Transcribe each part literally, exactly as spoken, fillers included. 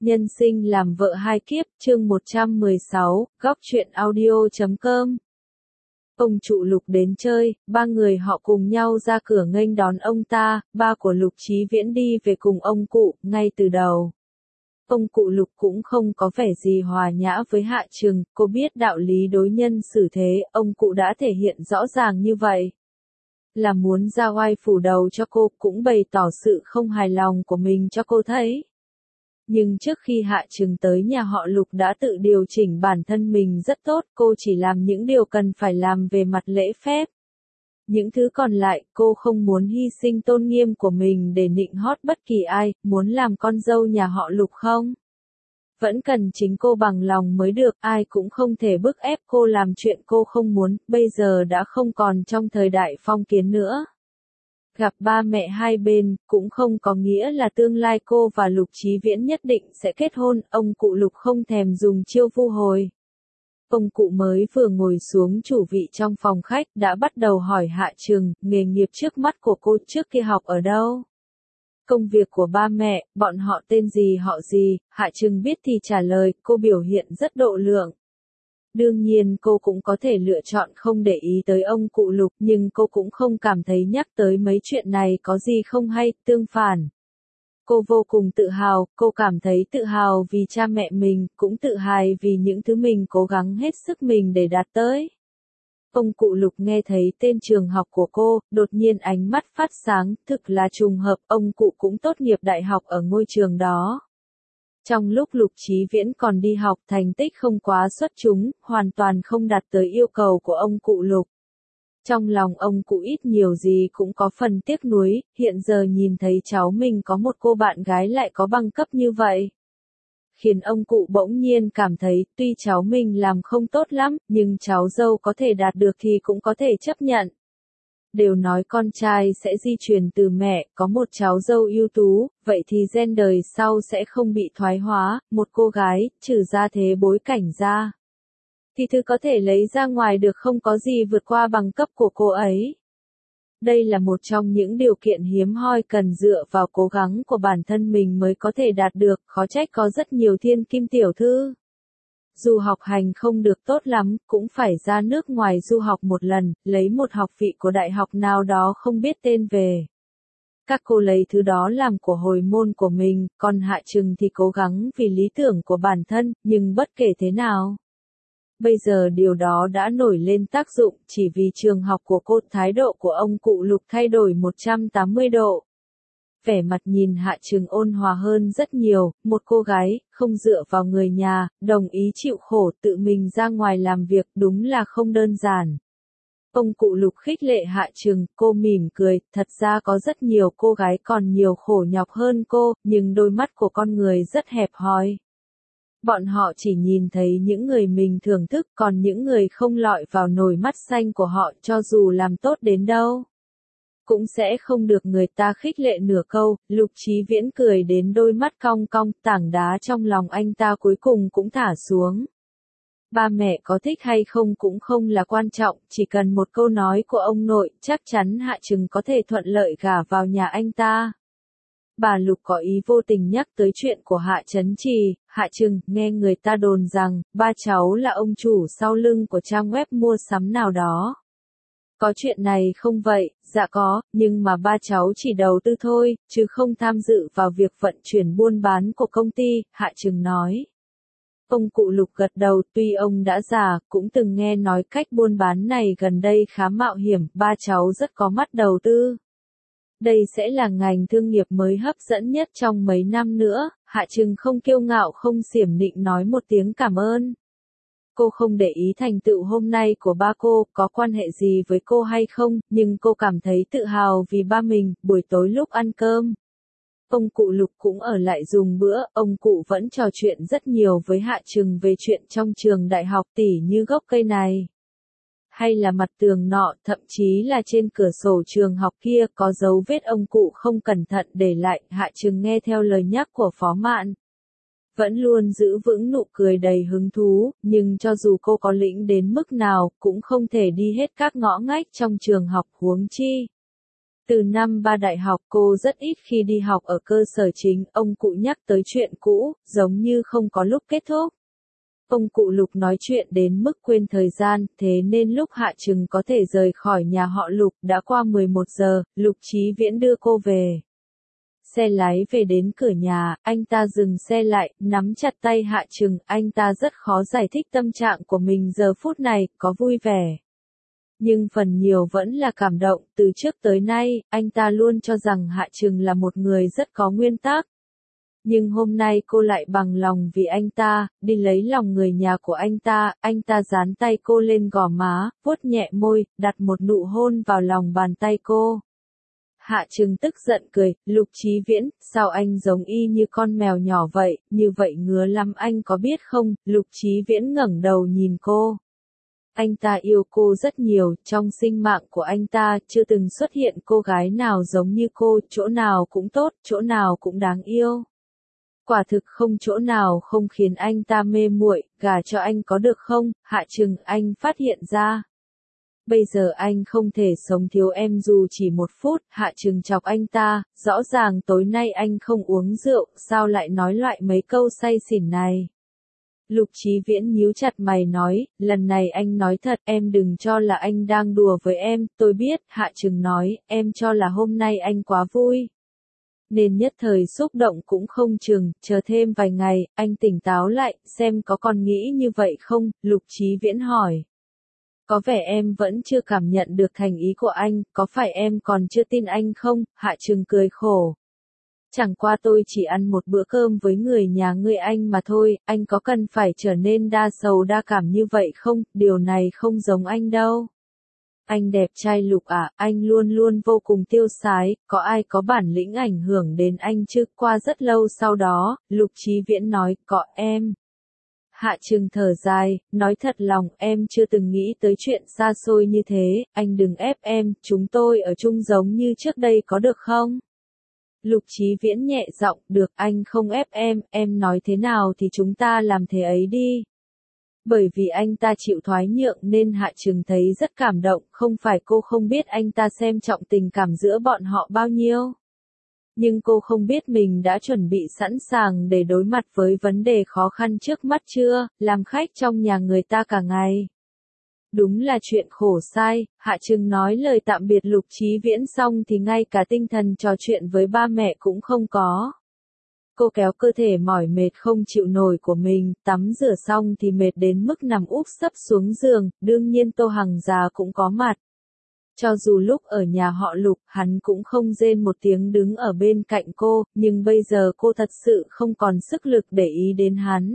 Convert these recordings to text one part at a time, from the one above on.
Nhân sinh làm vợ hai kiếp, chương một trăm mười sáu, góc truyện audio chấm com. Ông Trụ Lục đến chơi, ba người họ cùng nhau ra cửa nghênh đón ông ta, ba của Lục Chí Viễn đi về cùng ông cụ, ngay từ đầu. Ông cụ Lục cũng không có vẻ gì hòa nhã với Hạ Trừng, cô biết đạo lý đối nhân xử thế, ông cụ đã thể hiện rõ ràng như vậy. Là muốn ra oai phủ đầu cho cô, cũng bày tỏ sự không hài lòng của mình cho cô thấy. Nhưng trước khi Hạ Trừng tới nhà họ Lục đã tự điều chỉnh bản thân mình rất tốt, cô chỉ làm những điều cần phải làm về mặt lễ phép. Những thứ còn lại, cô không muốn hy sinh tôn nghiêm của mình để nịnh hót bất kỳ ai, muốn làm con dâu nhà họ Lục không? Vẫn cần chính cô bằng lòng mới được, ai cũng không thể bức ép cô làm chuyện cô không muốn, bây giờ đã không còn trong thời đại phong kiến nữa. Gặp ba mẹ hai bên, cũng không có nghĩa là tương lai cô và Lục Chí Viễn nhất định sẽ kết hôn, ông cụ Lục không thèm dùng chiêu vu hồi. Ông cụ mới vừa ngồi xuống chủ vị trong phòng khách đã bắt đầu hỏi Hạ Trừng, nghề nghiệp trước mắt của cô trước kia học ở đâu? Công việc của ba mẹ, bọn họ tên gì họ gì, Hạ Trừng biết thì trả lời, cô biểu hiện rất độ lượng. Đương nhiên cô cũng có thể lựa chọn không để ý tới ông cụ Lục, nhưng cô cũng không cảm thấy nhắc tới mấy chuyện này có gì không hay, tương phản. Cô vô cùng tự hào, cô cảm thấy tự hào vì cha mẹ mình, cũng tự hào vì những thứ mình cố gắng hết sức mình để đạt tới. Ông cụ Lục nghe thấy tên trường học của cô, đột nhiên ánh mắt phát sáng, thực là trùng hợp, ông cụ cũng tốt nghiệp đại học ở ngôi trường đó. Trong lúc Lục Chí Viễn còn đi học, thành tích không quá xuất chúng, hoàn toàn không đạt tới yêu cầu của ông cụ Lục. Trong lòng ông cụ ít nhiều gì cũng có phần tiếc nuối, hiện giờ nhìn thấy cháu mình có một cô bạn gái lại có bằng cấp như vậy. Khiến ông cụ bỗng nhiên cảm thấy, tuy cháu mình làm không tốt lắm, nhưng cháu dâu có thể đạt được thì cũng có thể chấp nhận. Đều nói con trai sẽ di truyền từ mẹ, có một cháu dâu ưu tú, vậy thì gen đời sau sẽ không bị thoái hóa, một cô gái, trừ ra thế bối cảnh ra. Thì thứ có thể lấy ra ngoài được không có gì vượt qua bằng cấp của cô ấy. Đây là một trong những điều kiện hiếm hoi cần dựa vào cố gắng của bản thân mình mới có thể đạt được, khó trách có rất nhiều thiên kim tiểu thư. Dù học hành không được tốt lắm, cũng phải ra nước ngoài du học một lần, lấy một học vị của đại học nào đó không biết tên về. Các cô lấy thứ đó làm của hồi môn của mình, còn Hạ Trừng thì cố gắng vì lý tưởng của bản thân, nhưng bất kể thế nào. Bây giờ điều đó đã nổi lên tác dụng, chỉ vì trường học của cô, thái độ của ông cụ Lục thay đổi một trăm tám mươi độ. Vẻ mặt nhìn Hạ Trừng ôn hòa hơn rất nhiều, một cô gái, không dựa vào người nhà, đồng ý chịu khổ tự mình ra ngoài làm việc, đúng là không đơn giản. Ông cụ Lục khích lệ Hạ Trừng, cô mỉm cười, thật ra có rất nhiều cô gái còn nhiều khổ nhọc hơn cô, nhưng đôi mắt của con người rất hẹp hòi. Bọn họ chỉ nhìn thấy những người mình thưởng thức, còn những người không lọt vào nồi mắt xanh của họ cho dù làm tốt đến đâu. Cũng sẽ không được người ta khích lệ nửa câu, Lục Chí Viễn cười đến đôi mắt cong cong, tảng đá trong lòng anh ta cuối cùng cũng thả xuống. Ba mẹ có thích hay không cũng không là quan trọng, chỉ cần một câu nói của ông nội, chắc chắn Hạ Trừng có thể thuận lợi gả vào nhà anh ta. Bà Lục có ý vô tình nhắc tới chuyện của Hạ Chấn Trì, Hạ Trừng, nghe người ta đồn rằng, ba cháu là ông chủ sau lưng của trang web mua sắm nào đó. Có chuyện này không vậy? Dạ có, nhưng mà ba cháu chỉ đầu tư thôi, chứ không tham dự vào việc vận chuyển buôn bán của công ty, Hạ Trừng nói. Ông cụ Lục gật đầu, tuy ông đã già, cũng từng nghe nói cách buôn bán này gần đây khá mạo hiểm, ba cháu rất có mắt đầu tư. Đây sẽ là ngành thương nghiệp mới hấp dẫn nhất trong mấy năm nữa, Hạ Trừng không kiêu ngạo không xiểm nịnh nói một tiếng cảm ơn. Cô không để ý thành tựu hôm nay của ba cô, có quan hệ gì với cô hay không, nhưng cô cảm thấy tự hào vì ba mình, buổi tối lúc ăn cơm. Ông cụ Lục cũng ở lại dùng bữa, ông cụ vẫn trò chuyện rất nhiều với Hạ Trừng về chuyện trong trường đại học tỉ như gốc cây này. Hay là mặt tường nọ, thậm chí là trên cửa sổ trường học kia có dấu vết ông cụ không cẩn thận để lại, Hạ Trừng nghe theo lời nhắc của Phó Mạn. Vẫn luôn giữ vững nụ cười đầy hứng thú, nhưng cho dù cô có lĩnh đến mức nào, cũng không thể đi hết các ngõ ngách trong trường học huống chi. Từ năm ba đại học cô rất ít khi đi học ở cơ sở chính, ông cụ nhắc tới chuyện cũ, giống như không có lúc kết thúc. Ông cụ Lục nói chuyện đến mức quên thời gian, thế nên lúc Hạ Trừng có thể rời khỏi nhà họ Lục đã qua mười một giờ, Lục Chí Viễn đưa cô về. Xe lái về đến cửa nhà, anh ta dừng xe lại, nắm chặt tay Hạ Trừng, anh ta rất khó giải thích tâm trạng của mình giờ phút này, có vui vẻ. Nhưng phần nhiều vẫn là cảm động, từ trước tới nay, anh ta luôn cho rằng Hạ Trừng là một người rất có nguyên tắc. Nhưng hôm nay cô lại bằng lòng vì anh ta, đi lấy lòng người nhà của anh ta, anh ta dán tay cô lên gò má, vuốt nhẹ môi, đặt một nụ hôn vào lòng bàn tay cô. Hạ Trừng tức giận cười, Lục Chí Viễn, sao anh giống y như con mèo nhỏ vậy, như vậy ngứa lắm anh có biết không, Lục Chí Viễn ngẩng đầu nhìn cô. Anh ta yêu cô rất nhiều, trong sinh mạng của anh ta chưa từng xuất hiện cô gái nào giống như cô, chỗ nào cũng tốt, chỗ nào cũng đáng yêu. Quả thực không chỗ nào không khiến anh ta mê muội, gả cho anh có được không, Hạ Trừng, anh phát hiện ra. Bây giờ anh không thể sống thiếu em dù chỉ một phút, Hạ Trừng chọc anh ta, rõ ràng tối nay anh không uống rượu, sao lại nói loại mấy câu say xỉn này. Lục Chí Viễn nhíu chặt mày nói, lần này anh nói thật, em đừng cho là anh đang đùa với em, tôi biết, Hạ Trừng nói, em cho là hôm nay anh quá vui. Nên nhất thời xúc động cũng không chừng, chờ thêm vài ngày, anh tỉnh táo lại, xem có còn nghĩ như vậy không, Lục Chí Viễn hỏi. Có vẻ em vẫn chưa cảm nhận được thành ý của anh, có phải em còn chưa tin anh không, Hạ Trừng cười khổ. Chẳng qua tôi chỉ ăn một bữa cơm với người nhà ngươi anh mà thôi, anh có cần phải trở nên đa sầu đa cảm như vậy không, điều này không giống anh đâu. Anh đẹp trai Lục à, anh luôn luôn vô cùng tiêu sái, có ai có bản lĩnh ảnh hưởng đến anh chứ, qua rất lâu sau đó, Lục Chí Viễn nói, có em. Hạ Trừng thở dài, nói thật lòng, em chưa từng nghĩ tới chuyện xa xôi như thế, anh đừng ép em, chúng tôi ở chung giống như trước đây có được không? Lục Chí Viễn nhẹ giọng, được, anh không ép em, em nói thế nào thì chúng ta làm thế ấy đi. Bởi vì anh ta chịu thoái nhượng nên Hạ Trừng thấy rất cảm động, không phải cô không biết anh ta xem trọng tình cảm giữa bọn họ bao nhiêu. Nhưng cô không biết mình đã chuẩn bị sẵn sàng để đối mặt với vấn đề khó khăn trước mắt chưa, làm khách trong nhà người ta cả ngày. Đúng là chuyện khổ sai, Hạ Trừng nói lời tạm biệt Lục Chí Viễn xong thì ngay cả tinh thần trò chuyện với ba mẹ cũng không có. Cô kéo cơ thể mỏi mệt không chịu nổi của mình, tắm rửa xong thì mệt đến mức nằm úp sấp xuống giường, đương nhiên Tô Hằng già cũng có mặt. Cho dù lúc ở nhà họ Lục, hắn cũng không rên một tiếng đứng ở bên cạnh cô, nhưng bây giờ cô thật sự không còn sức lực để ý đến hắn.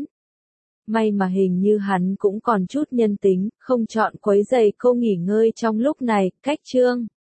May mà hình như hắn cũng còn chút nhân tính, không chọn quấy rầy cô nghỉ ngơi trong lúc này, cách chương.